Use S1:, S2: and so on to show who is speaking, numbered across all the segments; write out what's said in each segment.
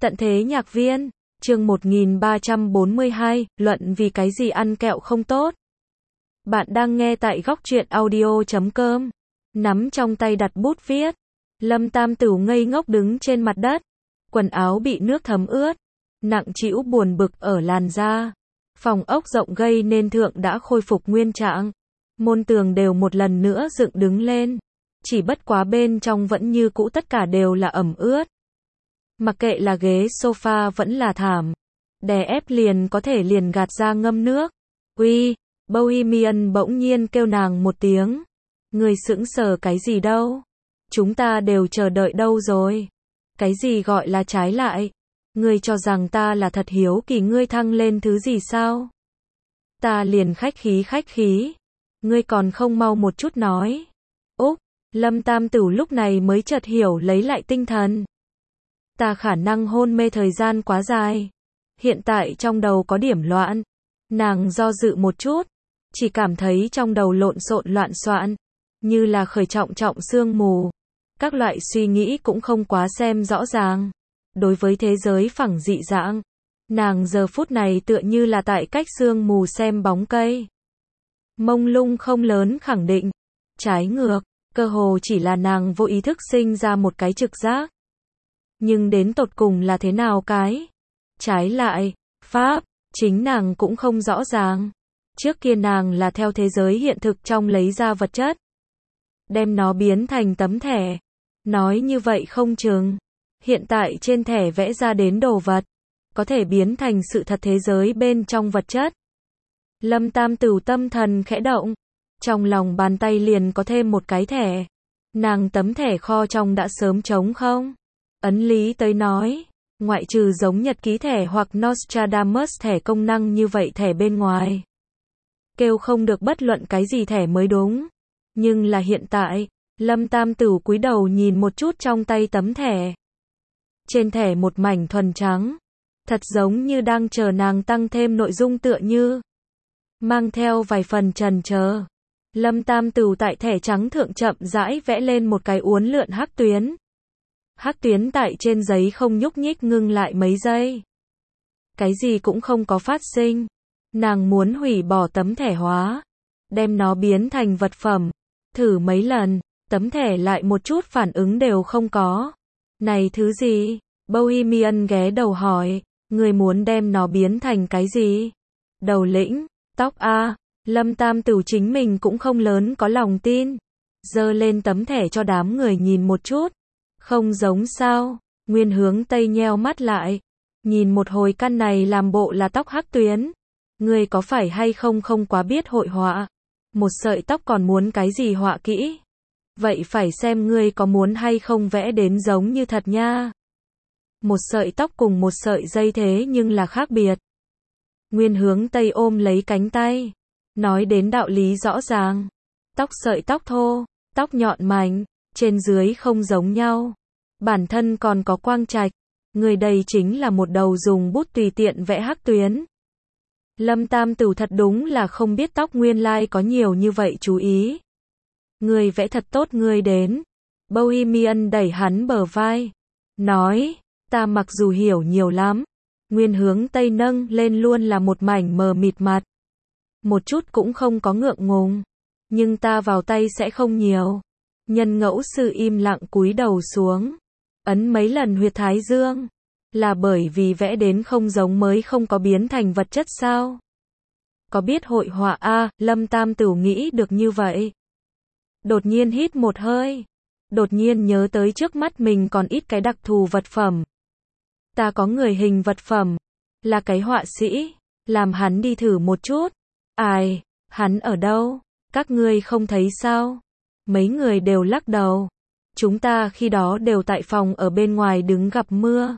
S1: Tận thế nhạc viên, chương 1342, luận vì cái gì ăn kẹo không tốt. Bạn đang nghe tại góc truyện audio.com. Nắm trong tay đặt bút viết. Lâm Tam Tửu ngây ngốc đứng trên mặt đất. Quần áo bị nước thấm ướt. Nặng trĩu buồn bực ở làn da. Phòng ốc rộng gây nên thượng đã khôi phục nguyên trạng. Môn tường đều một lần nữa dựng đứng lên. Chỉ bất quá bên trong vẫn như cũ, tất cả đều là ẩm ướt. Mặc kệ là ghế sofa vẫn là thảm. Đè ép liền có thể liền gạt ra ngâm nước. Uy, Bohemian bỗng nhiên kêu nàng một tiếng. Người sững sờ cái gì đâu? Chúng ta đều chờ đợi đâu rồi? Cái gì gọi là trái lại? Ngươi cho rằng ta là thật hiếu kỳ ngươi thăng lên thứ gì sao? Ta liền khách khí. Ngươi còn không mau một chút nói. Úc, Lâm Tam Tửu lúc này mới chợt hiểu lấy lại tinh thần. Ta khả năng hôn mê thời gian quá dài. Hiện tại trong đầu có điểm loạn. Nàng do dự một chút. Chỉ cảm thấy trong đầu lộn xộn loạn xoạn. Như là khởi trọng sương mù. Các loại suy nghĩ cũng không quá xem rõ ràng. Đối với thế giới phẳng dị dạng. Nàng giờ phút này tựa như là tại cách sương mù xem bóng cây. Mông lung không lớn khẳng định. Trái ngược, cơ hồ chỉ là nàng vô ý thức sinh ra một cái trực giác. Nhưng đến tột cùng là thế nào cái? Trái lại, pháp, chính nàng cũng không rõ ràng. Trước kia nàng là theo thế giới hiện thực trong lấy ra vật chất. Đem nó biến thành tấm thẻ. Nói như vậy không chừng. Hiện tại trên thẻ vẽ ra đến đồ vật. Có thể biến thành sự thật thế giới bên trong vật chất. Lâm Tam Tửu tâm thần khẽ động. Trong lòng bàn tay liền có thêm một cái thẻ. Nàng tấm thẻ kho trong đã sớm trống không? Ấn lý tới nói, ngoại trừ giống nhật ký thẻ hoặc Nostradamus thẻ công năng như vậy thẻ bên ngoài. Kêu không được bất luận cái gì thẻ mới đúng. Nhưng là hiện tại, Lâm Tam Tửu cúi đầu nhìn một chút trong tay tấm thẻ. Trên thẻ một mảnh thuần trắng. Thật giống như đang chờ nàng tăng thêm nội dung tựa như. Mang theo vài phần trần chờ. Lâm Tam Tửu tại thẻ trắng thượng chậm rãi vẽ lên một cái uốn lượn hắc tuyến. Hắc tuyến tại trên giấy không nhúc nhích ngưng lại mấy giây. Cái gì cũng không có phát sinh. Nàng muốn hủy bỏ tấm thẻ hóa. Đem nó biến thành vật phẩm. Thử mấy lần, tấm thẻ lại một chút phản ứng đều không có. Này thứ gì? Bohemian ghé đầu hỏi. Người muốn đem nó biến thành cái gì? Đầu lĩnh, tóc a. Lâm Tam Tửu chính mình cũng không lớn có lòng tin. Giơ lên tấm thẻ cho đám người nhìn một chút. Không giống sao? Nguyên Hướng Tây nheo mắt lại. Nhìn một hồi căn này làm bộ là tóc hắc tuyến. Ngươi có phải hay không quá biết hội họa? Một sợi tóc còn muốn cái gì họa kỹ? Vậy phải xem ngươi có muốn hay không vẽ đến giống như thật nha. Một sợi tóc cùng một sợi dây thế nhưng là khác biệt. Nguyên Hướng Tây ôm lấy cánh tay. Nói đến đạo lý rõ ràng. Tóc sợi tóc thô, tóc nhọn mảnh, trên dưới không giống nhau. Bản thân còn có quang trạch. Người đây chính là một đầu dùng bút tùy tiện vẽ hắc tuyến. Lâm Tam Tửu thật đúng là không biết tóc nguyên lai có nhiều như vậy chú ý. Người vẽ thật tốt ngươi đến. Bohemian đẩy hắn bờ vai. Nói, ta mặc dù hiểu nhiều lắm. Nguyên Hướng Tây nâng lên luôn là một mảnh mờ mịt mặt. Một chút cũng không có ngượng ngùng. Nhưng ta vào tay sẽ không nhiều. Nhân ngẫu sư im lặng cúi đầu xuống. Ấn mấy lần huyệt thái dương. Là bởi vì vẽ đến không giống mới không có biến thành vật chất sao? Có biết hội họa a? Lâm Tam Tửu nghĩ được như vậy. Đột nhiên hít một hơi. Đột nhiên nhớ tới trước mắt mình còn ít cái đặc thù vật phẩm. Ta có người hình vật phẩm. Là cái họa sĩ. Làm hắn đi thử một chút. Ai? Hắn ở đâu? Các ngươi không thấy sao? Mấy người đều lắc đầu. Chúng ta khi đó đều tại phòng ở bên ngoài đứng gặp mưa.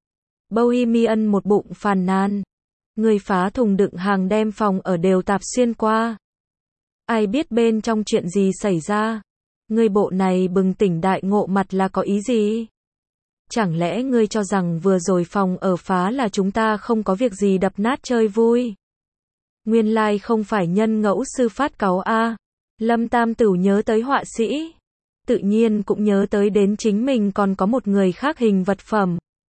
S1: Bohemian một bụng phàn nàn. Người phá thùng đựng hàng đem phòng ở đều tạp xuyên qua. Ai biết bên trong chuyện gì xảy ra? Ngươi bộ này bừng tỉnh đại ngộ mặt là có ý gì? Chẳng lẽ ngươi cho rằng vừa rồi phòng ở phá là chúng ta không có việc gì đập nát chơi vui? Nguyên lai không phải nhân ngẫu sư phát cáu a. Lâm Tam Tửu nhớ tới họa sĩ. Tự nhiên cũng nhớ tới đến chính mình còn có một người khác hình vật phẩm.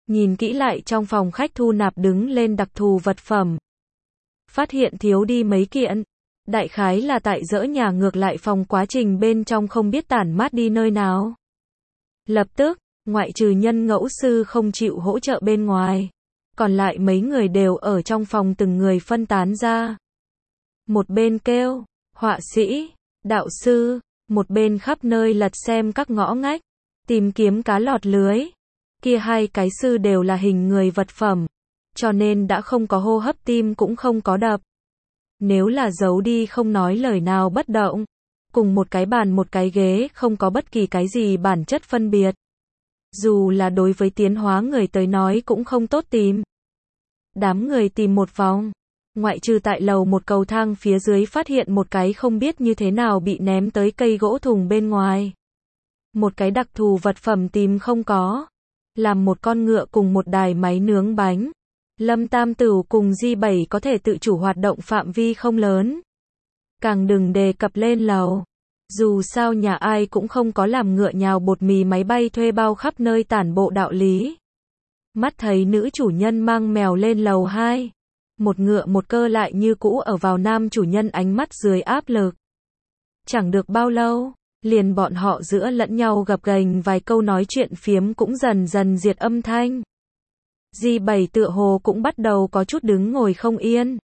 S1: Nhìn kỹ lại trong phòng khách thu nạp đứng lên đặc thù vật phẩm. Phát hiện thiếu đi mấy kiện. Đại khái là tại dỡ nhà ngược lại phòng quá trình bên trong không biết tản mát đi nơi nào. Lập tức, ngoại trừ nhân ngẫu sư không chịu hỗ trợ bên ngoài. Còn lại mấy người đều ở trong phòng từng người phân tán ra. Một bên kêu, họa sĩ, đạo sư, một bên khắp nơi lật xem các ngõ ngách, tìm kiếm cá lọt lưới. Kia hai cái sư đều là hình người vật phẩm, cho nên đã không có hô hấp tim cũng không có đập. Nếu là giấu đi không nói lời nào bất động, cùng một cái bàn một cái ghế không có bất kỳ cái gì bản chất phân biệt. Dù là đối với tiến hóa người tới nói cũng không tốt tìm. Đám người tìm một vòng, ngoại trừ tại lầu một cầu thang phía dưới phát hiện một cái không biết như thế nào bị ném tới cây gỗ thùng bên ngoài. Một cái đặc thù vật phẩm tìm không có. Làm một con ngựa cùng một đài máy nướng bánh. Lâm Tam Tửu cùng Di7 có thể tự chủ hoạt động phạm vi không lớn. Càng đừng đề cập lên lầu. Dù sao nhà ai cũng không có làm ngựa nhào bột mì máy bay thuê bao khắp nơi tản bộ đạo lý. Mắt thấy nữ chủ nhân mang mèo lên lầu 2. Một ngựa một cơ lại như cũ ở vào nam chủ nhân ánh mắt dưới áp lực. Chẳng được bao lâu, liền bọn họ giữa lẫn nhau gập ghềnh vài câu nói chuyện phiếm cũng dần dần diệt âm thanh. Di7 tựa hồ cũng bắt đầu có chút đứng ngồi không yên.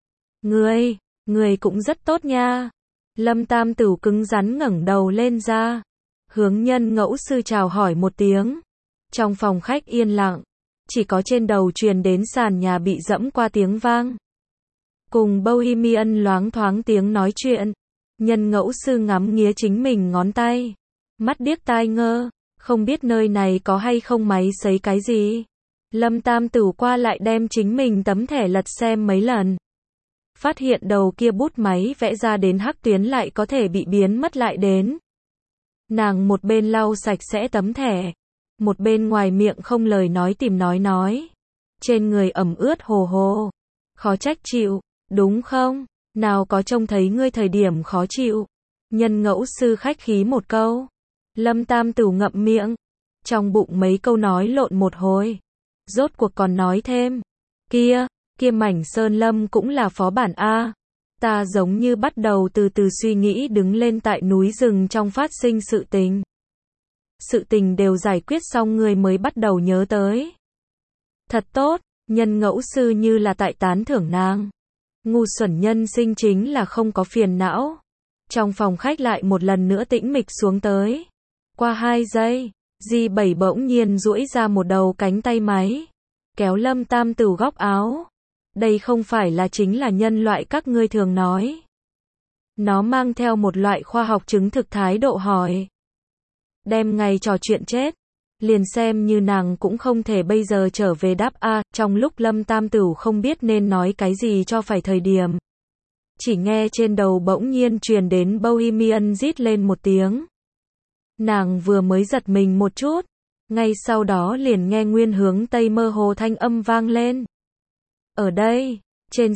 S1: Người cũng rất tốt nha. Lâm Tam Tửu cứng rắn ngẩng đầu lên ra. Hướng nhân ngẫu sư chào hỏi một tiếng. Trong phòng khách yên lặng. Chỉ có trên đầu truyền đến sàn nhà bị dẫm qua tiếng vang. Cùng Bohemian loáng thoáng tiếng nói chuyện. Nhân ngẫu sư ngắm nghía chính mình ngón tay. Mắt điếc tai ngơ. Không biết nơi này có hay không máy sấy cái gì. Lâm Tam Tửu qua lại đem chính mình tấm thẻ lật xem mấy lần. Phát hiện đầu kia bút máy vẽ ra đến hắc tuyến lại có thể bị biến mất lại đến. Nàng một bên lau sạch sẽ tấm thẻ. Một bên ngoài miệng không lời nói tìm nói. Trên người ẩm ướt hồ hồ. Khó trách chịu, đúng không? Nào có trông thấy ngươi thời điểm khó chịu. Nhân ngẫu sư khách khí một câu. Lâm Tam Tửu ngậm miệng. Trong bụng mấy câu nói lộn một hồi. Rốt cuộc còn nói thêm. Kia mảnh sơn lâm cũng là phó bản A. Ta giống như bắt đầu từ từ suy nghĩ đứng lên tại núi rừng trong phát sinh sự tình. Sự tình đều giải quyết xong người mới bắt đầu nhớ tới. Thật tốt, nhân ngẫu sư như là tại tán thưởng nàng. Ngu xuẩn nhân sinh chính là không có phiền não. Trong phòng khách lại một lần nữa tĩnh mịch xuống tới. Qua 2 giây, Di7 bỗng nhiên duỗi ra một đầu cánh tay máy. Kéo Lâm Tam Tửu góc áo. Đây không phải là chính là nhân loại các ngươi thường nói. Nó mang theo một loại khoa học chứng thực thái độ hỏi. Đem ngày trò chuyện chết. Liền xem như nàng cũng không thể bây giờ trở về đáp A. Trong lúc Lâm Tam Tửu không biết nên nói cái gì cho phải thời điểm. Chỉ nghe trên đầu bỗng nhiên truyền đến Bohemian rít lên một tiếng. Nàng vừa mới giật mình một chút. Ngay sau đó liền nghe nguyên hướng tây mơ hồ thanh âm vang lên. Ở đây, trên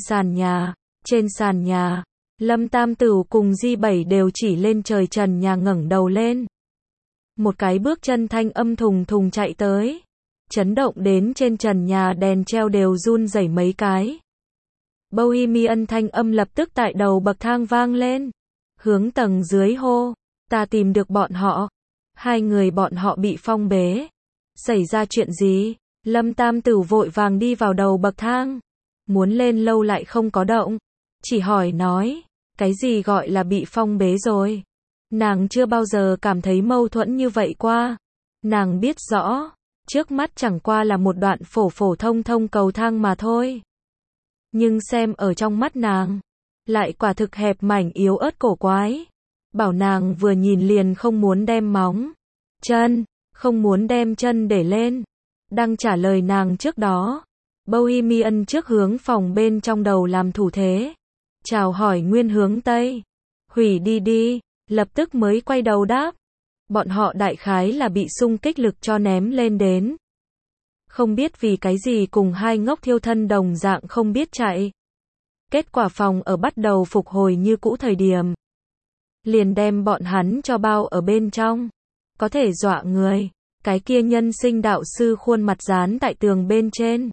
S1: sàn nhà, Lâm Tam Tửu cùng Di7 đều chỉ lên trời trần nhà ngẩng đầu lên. Một cái bước chân thanh âm thùng thùng chạy tới. Chấn động đến trên trần nhà đèn treo đều run rẩy mấy cái. Bohemian thanh âm lập tức tại đầu bậc thang vang lên. Hướng tầng dưới hô. Ta tìm được bọn họ. 2 người bọn họ bị phong bế. Xảy ra chuyện gì? Lâm Tam Tửu vội vàng đi vào đầu bậc thang. Muốn lên lâu lại không có động. Chỉ hỏi nói. Cái gì gọi là bị phong bế rồi? Nàng chưa bao giờ cảm thấy mâu thuẫn như vậy qua. Nàng biết rõ. Trước mắt chẳng qua là một đoạn phổ thông cầu thang mà thôi. Nhưng xem ở trong mắt nàng. Lại quả thực hẹp mảnh yếu ớt cổ quái. Bảo nàng vừa nhìn liền không muốn đem móng chân, không muốn đem chân để lên. Đang trả lời nàng trước đó. Bohemian trước hướng phòng bên trong đầu làm thủ thế. Chào hỏi nguyên hướng tây. Hủy đi, lập tức mới quay đầu đáp. Bọn họ đại khái là bị xung kích lực cho ném lên đến. Không biết vì cái gì cùng 2 ngốc thiêu thân đồng dạng không biết chạy. Kết quả phòng ở bắt đầu phục hồi như cũ thời điểm. Liền đem bọn hắn cho bao ở bên trong. Có thể dọa người. Cái kia nhân sinh đạo sư khuôn mặt dán tại tường bên trên.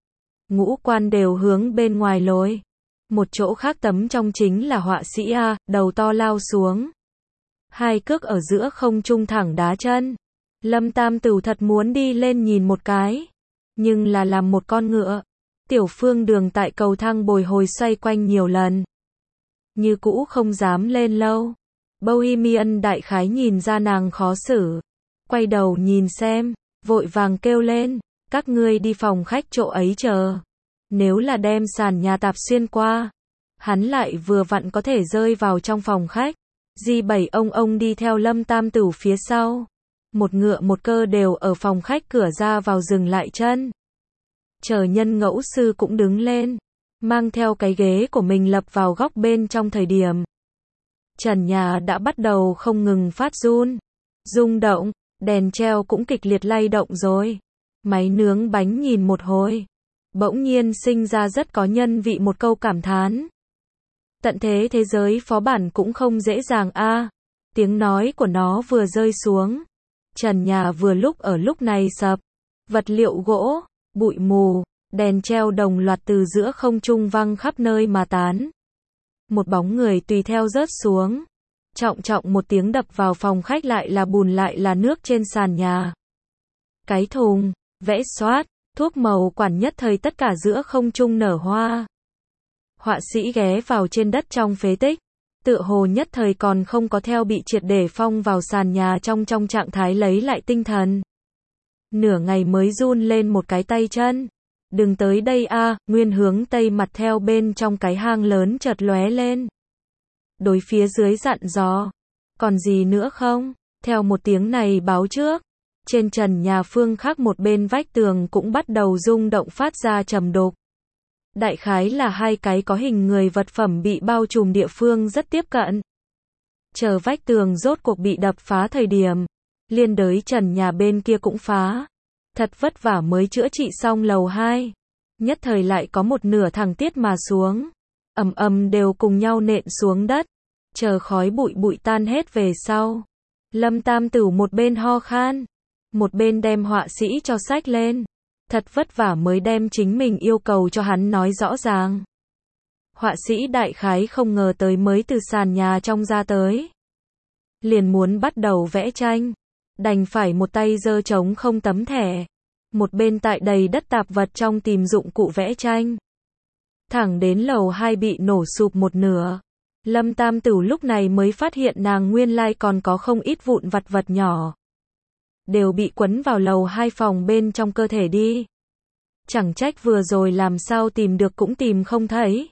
S1: Ngũ quan đều hướng bên ngoài lồi. Một chỗ khác tấm trong chính là họa sĩ A, đầu to lao xuống. Hai cước ở giữa không trung thẳng đá chân. Lâm Tam Tửu thật muốn đi lên nhìn một cái. Nhưng là làm một con ngựa. Tiểu Phương Đường tại cầu thang bồi hồi xoay quanh nhiều lần. Như cũ không dám lên lâu. Bohemian đại khái nhìn ra nàng khó xử. Quay đầu nhìn xem, vội vàng kêu lên, các ngươi đi phòng khách chỗ ấy chờ. Nếu là đem sàn nhà tạp xuyên qua, hắn lại vừa vặn có thể rơi vào trong phòng khách. Di7 ông đi theo Lâm Tam Tửu phía sau. Một ngựa một cơ đều ở phòng khách cửa ra vào dừng lại chân. Chờ nhân ngẫu sư cũng đứng lên, mang theo cái ghế của mình lập vào góc bên trong thời điểm. Trần nhà đã bắt đầu không ngừng phát run, rung động, đèn treo cũng kịch liệt lay động rồi. Máy nướng bánh nhìn một hồi, bỗng nhiên sinh ra rất có nhân vị một câu cảm thán. Tận thế thế giới phó bản cũng không dễ dàng a. Tiếng nói của nó vừa rơi xuống, trần nhà vừa lúc ở lúc này sập, vật liệu gỗ, bụi mù, đèn treo đồng loạt từ giữa không trung văng khắp nơi mà tán. Một bóng người tùy theo rớt xuống. Trọng trọng một tiếng đập vào phòng khách, lại là bùn lại là nước trên sàn nhà. Cái thùng, vẽ xoát, thuốc màu quản nhất thời tất cả giữa không trung nở hoa. Họa sĩ ghé vào trên đất trong phế tích, tựa hồ nhất thời còn không có theo bị triệt để phong vào sàn nhà trong trạng thái lấy lại tinh thần. Nửa ngày mới run lên một cái tay chân. Đừng tới đây a, nguyên hướng tây mặt theo bên trong cái hang lớn chợt lóe lên. Đối phía dưới dặn dò, còn gì nữa không? Theo một tiếng này báo trước, trên trần nhà phương khác một bên vách tường cũng bắt đầu rung động phát ra trầm đục. Đại khái là hai cái có hình người vật phẩm bị bao trùm địa phương rất tiếp cận. Chờ vách tường rốt cuộc bị đập phá thời điểm, liên đới trần nhà bên kia cũng phá. Thật vất vả mới chữa trị xong lầu 2. Nhất thời lại có một nửa thẳng tiết mà xuống. Ầm đều cùng nhau nện xuống đất. Chờ khói bụi tan hết về sau. Lâm Tam Tửu một bên ho khan, một bên đem họa sĩ cho xách lên. Thật vất vả mới đem chính mình yêu cầu cho hắn nói rõ ràng. Họa sĩ đại khái không ngờ tới mới từ sàn nhà trong ra tới. Liền muốn bắt đầu vẽ tranh. Đành phải một tay giơ trống không tấm thẻ. Một bên tại đầy đất tạp vật trong tìm dụng cụ vẽ tranh. Thẳng đến lầu 2 bị nổ sụp một nửa. Lâm Tam Tửu lúc này mới phát hiện nàng nguyên lai còn có không ít vụn vặt vật nhỏ. Đều bị quấn vào lầu 2 phòng bên trong cơ thể đi. Chẳng trách vừa rồi làm sao tìm được cũng tìm không thấy.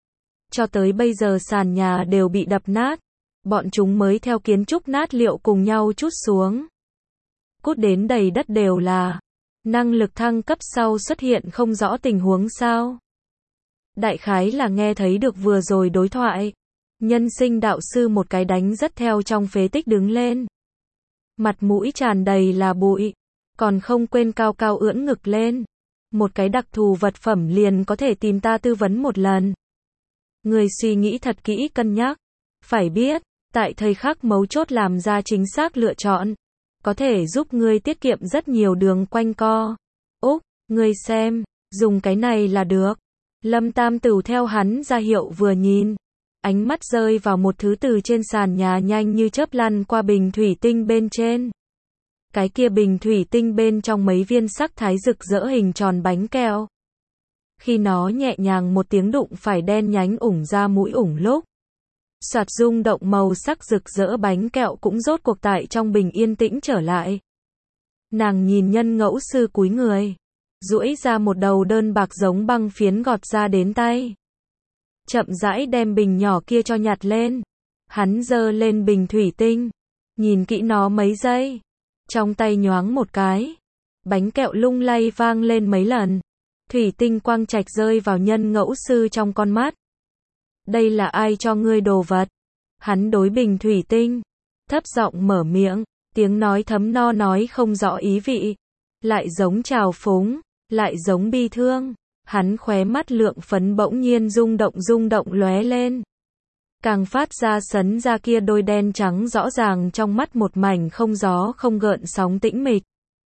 S1: Cho tới bây giờ sàn nhà đều bị đập nát. Bọn chúng mới theo kiến trúc nát liệu cùng nhau trút xuống. Cút đến đầy đất đều là. Năng lực thăng cấp sau xuất hiện không rõ tình huống sao. Đại khái là nghe thấy được vừa rồi đối thoại. Nhân sinh đạo sư một cái đánh rất theo trong phế tích đứng lên. Mặt mũi tràn đầy là bụi. Còn không quên cao cao ưỡn ngực lên. Một cái đặc thù vật phẩm liền có thể tìm ta tư vấn một lần. Người suy nghĩ thật kỹ cân nhắc. Phải biết, tại thời khắc mấu chốt làm ra chính xác lựa chọn. Có thể giúp ngươi tiết kiệm rất nhiều đường quanh co. Úc, ngươi xem, dùng cái này là được. Lâm Tam Tửu theo hắn ra hiệu vừa nhìn. Ánh mắt rơi vào một thứ từ trên sàn nhà nhanh như chớp lăn qua bình thủy tinh bên trên. Cái kia bình thủy tinh bên trong mấy viên sắc thái rực rỡ hình tròn bánh kẹo. Khi nó nhẹ nhàng một tiếng đụng phải đen nhánh ủng ra mũi ủng lúc. Soạt rung động màu sắc rực rỡ bánh kẹo cũng rốt cuộc tại trong bình yên tĩnh trở lại. Nàng nhìn nhân ngẫu sư cúi người. Duỗi ra một đầu đơn bạc giống băng phiến gọt ra đến tay. Chậm rãi đem bình nhỏ kia cho nhặt lên. Hắn giơ lên bình thủy tinh. Nhìn kỹ nó mấy giây. Trong tay nhoáng một cái. Bánh kẹo lung lay vang lên mấy lần. Thủy tinh quang trạch rơi vào nhân ngẫu sư trong con mắt. Đây là ai cho ngươi đồ vật? Hắn đối bình thủy tinh. Thấp giọng mở miệng. Tiếng nói thấm no nói không rõ ý vị. Lại giống trào phúng. Lại giống bi thương. Hắn khóe mắt lượng phấn bỗng nhiên rung động lóe lên. Càng phát ra sấn ra kia đôi đen trắng rõ ràng trong mắt một mảnh không gió không gợn sóng tĩnh mịch.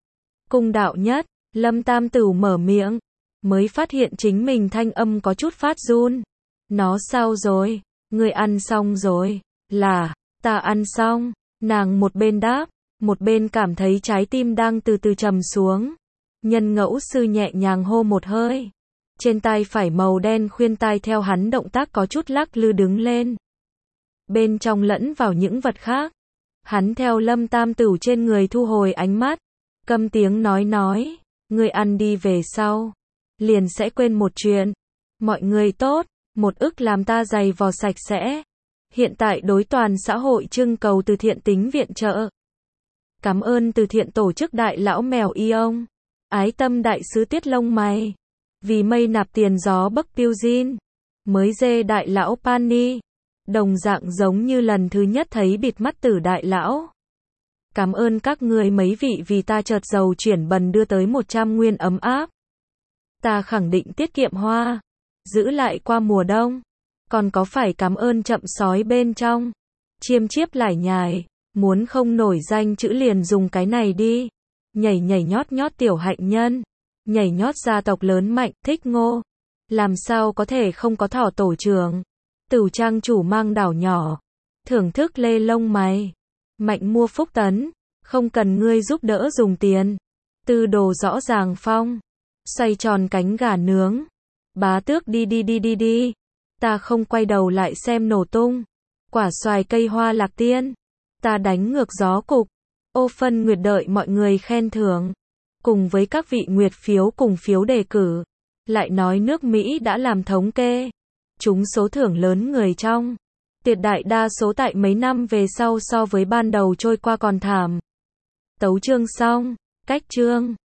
S1: Cung đạo nhất, Lâm Tam Tửu mở miệng, mới phát hiện chính mình thanh âm có chút phát run. Nó sao rồi? Ngươi ăn xong rồi? Là, ta ăn xong. Nàng một bên đáp, một bên cảm thấy trái tim đang từ từ trầm xuống. Nhân Ngẫu Sư nhẹ nhàng hô một hơi. Trên tai phải màu đen khuyên tai theo hắn động tác có chút lắc lư đứng lên. Bên trong lẫn vào những vật khác. Hắn theo Lâm Tam Tửu trên người thu hồi ánh mắt. Câm tiếng nói. Ngươi ăn đi về sau. Liền sẽ quên một chuyện. Mọi người tốt, một ức làm ta giày vò sạch sẽ. Hiện tại đối toàn xã hội trưng cầu từ thiện tính viện trợ. Cảm ơn từ thiện tổ chức Đại Lão Mèo Y Ông. Ái tâm đại sứ Tiết Lông Mày. Vì mây nạp tiền gió Bắc Tiêu Jin. Mới dê Đại Lão Pani. Đồng dạng giống như lần thứ nhất thấy bịt mắt Tử Đại Lão. Cảm ơn các người mấy vị vì ta chợt giàu chuyển bần đưa tới 100 nguyên ấm áp. Ta khẳng định tiết kiệm hoa. Giữ lại qua mùa đông. Còn có phải cảm ơn chậm sói bên trong. Chiêm chiếp lải nhải. Muốn không nổi danh chữ liền dùng cái này đi. Nhảy nhảy nhót nhót tiểu hạnh nhân. Nhảy nhót gia tộc lớn mạnh, thích Ngô. Làm sao có thể không có thỏ tổ trưởng. Tửu trang chủ mang đảo nhỏ. Thưởng thức Lê Lông Mày. Mạnh mua Phúc Tấn. Không cần ngươi giúp đỡ dùng tiền. Tư đồ rõ ràng phong. Xoay tròn cánh gà nướng. Bá tước đi. Ta không quay đầu lại xem nổ tung. Quả xoài cây hoa lạc tiên. Ta đánh ngược gió cục. Ô phân nguyệt đợi mọi người khen thưởng. Cùng với các vị nguyệt phiếu cùng phiếu đề cử. Lại nói nước Mỹ đã làm thống kê. Chúng số thưởng lớn người trong. Tuyệt đại đa số tại mấy năm về sau so với ban đầu trôi qua còn thảm. Tấu chương xong. Cách chương.